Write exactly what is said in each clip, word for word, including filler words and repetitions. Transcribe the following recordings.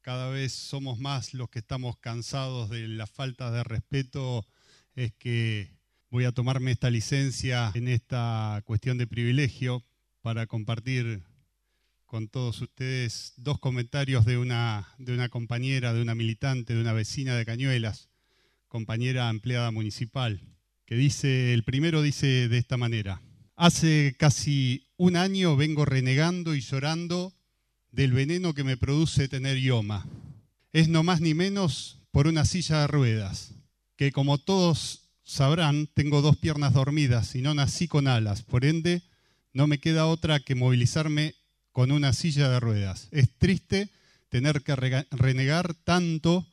cada vez somos más los que estamos cansados de la falta de respeto, es que voy a tomarme esta licencia en esta cuestión de privilegio para compartir con todos ustedes dos comentarios de una, de una compañera, de una militante, de una vecina de Cañuelas, compañera empleada municipal, que dice, el primero dice de esta manera: hace casi un año vengo renegando y llorando del veneno que me produce tener IOMA. Es no más ni menos por una silla de ruedas, que como todos sabrán, tengo dos piernas dormidas y no nací con alas, por ende no me queda otra que movilizarme con una silla de ruedas. Es triste tener que renegar tanto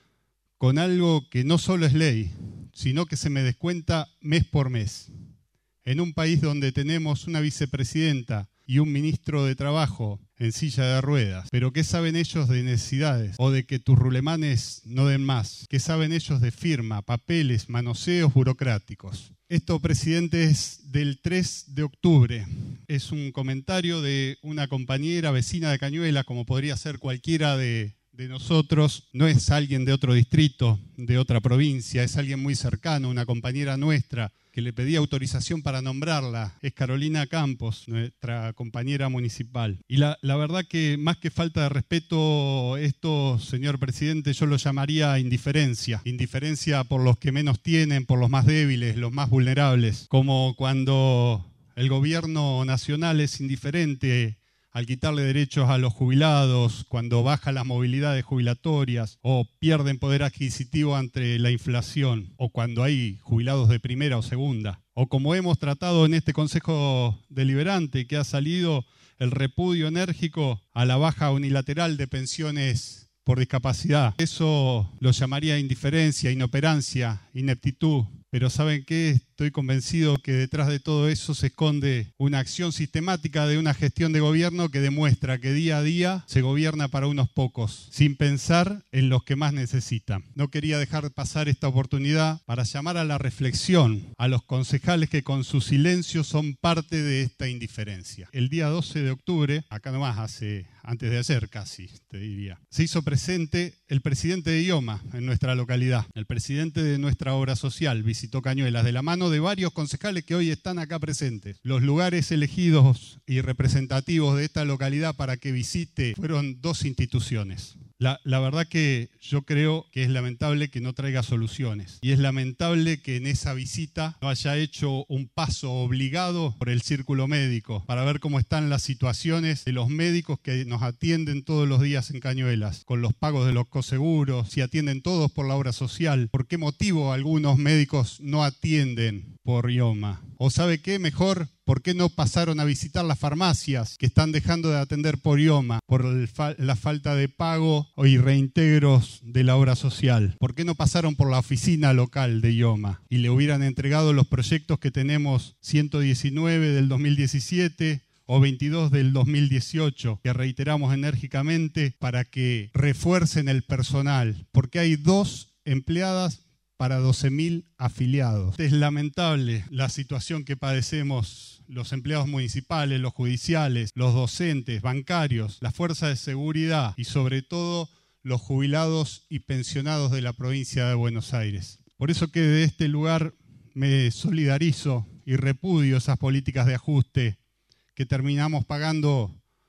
con algo que no solo es ley, sino que se me descuenta mes por mes. En un país donde tenemos una vicepresidenta y un ministro de Trabajo en silla de ruedas. Pero ¿qué saben ellos de necesidades? O de que tus rulemanes no den más. ¿Qué saben ellos de firma, papeles, manoseos burocráticos? Esto, presidente, es del tres de octubre. Es un comentario de una compañera vecina de Cañuelas, como podría ser cualquiera de, de nosotros. No es alguien de otro distrito, de otra provincia, es alguien muy cercano, una compañera nuestra, que le pedí autorización para nombrarla. Es Carolina Campos, nuestra compañera municipal. Y la, la verdad que más que falta de respeto, esto, señor presidente, yo lo llamaría indiferencia. Indiferencia por los que menos tienen, por los más débiles, los más vulnerables. Como cuando el gobierno nacional es indiferente al quitarle derechos a los jubilados, cuando baja las movilidades jubilatorias o pierden poder adquisitivo ante la inflación, o cuando hay jubilados de primera o segunda, o como hemos tratado en este Consejo Deliberante, que ha salido el repudio enérgico a la baja unilateral de pensiones por discapacidad. Eso lo llamaría indiferencia, inoperancia, ineptitud. Pero ¿saben qué? Estoy convencido que detrás de todo eso se esconde una acción sistemática de una gestión de gobierno que demuestra que día a día se gobierna para unos pocos, sin pensar en los que más necesitan. No quería dejar pasar esta oportunidad para llamar a la reflexión a los concejales que con su silencio son parte de esta indiferencia. El día doce de octubre, acá nomás hace, antes de ayer casi, te diría, se hizo presente el presidente de IOMA en nuestra localidad, el presidente de nuestra obra social, visitó Cañuelas de la mano de varios concejales que hoy están acá presentes. Los lugares elegidos y representativos de esta localidad para que visite fueron dos instituciones. La, la verdad que yo creo que es lamentable que no traiga soluciones y es lamentable que en esa visita no haya hecho un paso obligado por el círculo médico para ver cómo están las situaciones de los médicos que nos atienden todos los días en Cañuelas, con los pagos de los coseguros, si atienden todos por la obra social, por qué motivo algunos médicos no atienden por IOMA. ¿O sabe qué? Mejor, ¿por qué no pasaron a visitar las farmacias que están dejando de atender por IOMA por el fa- la falta de pago y reintegros de la obra social? ¿Por qué no pasaron por la oficina local de IOMA y le hubieran entregado los proyectos que tenemos ciento diecinueve del dos mil diecisiete o veintidós del dos mil dieciocho, que reiteramos enérgicamente para que refuercen el personal? Porque hay dos empleadas para doce mil afiliados. Es lamentable la situación que padecemos los empleados municipales, los judiciales, los docentes, bancarios, la fuerza de seguridad y sobre todo los jubilados y pensionados de la provincia de Buenos Aires. Por eso que de este lugar me solidarizo y repudio esas políticas de ajuste que terminamos pagando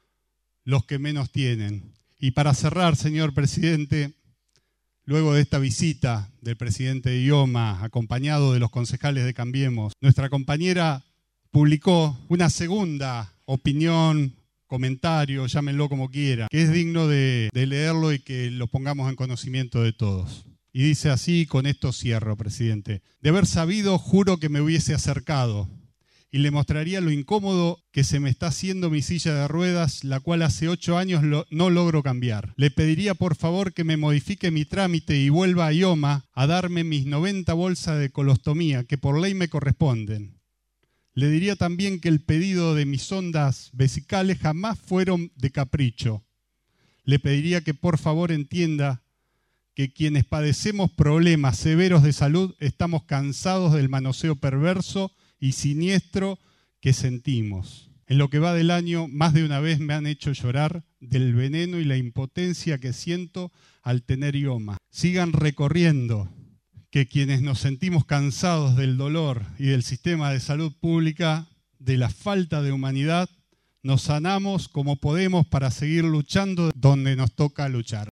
los que menos tienen. Y para cerrar, señor presidente, luego de esta visita del presidente de IOMA, acompañado de los concejales de Cambiemos, nuestra compañera publicó una segunda opinión, comentario, llámenlo como quiera, que es digno de, de leerlo y que lo pongamos en conocimiento de todos. Y dice así, con esto cierro, presidente: de haber sabido, juro que me hubiese acercado y le mostraría lo incómodo que se me está haciendo mi silla de ruedas, la cual hace ocho años lo, no logro cambiar. Le pediría por favor que me modifique mi trámite y vuelva a IOMA a darme mis noventa bolsas de colostomía que por ley me corresponden. Le diría también que el pedido de mis sondas vesicales jamás fueron de capricho. Le pediría que por favor entienda que quienes padecemos problemas severos de salud estamos cansados del manoseo perverso y siniestro que sentimos. En lo que va del año, más de una vez me han hecho llorar del veneno y la impotencia que siento al tener IOMA. Sigan recorriendo, que quienes nos sentimos cansados del dolor y del sistema de salud pública, de la falta de humanidad, nos sanamos como podemos para seguir luchando donde nos toca luchar.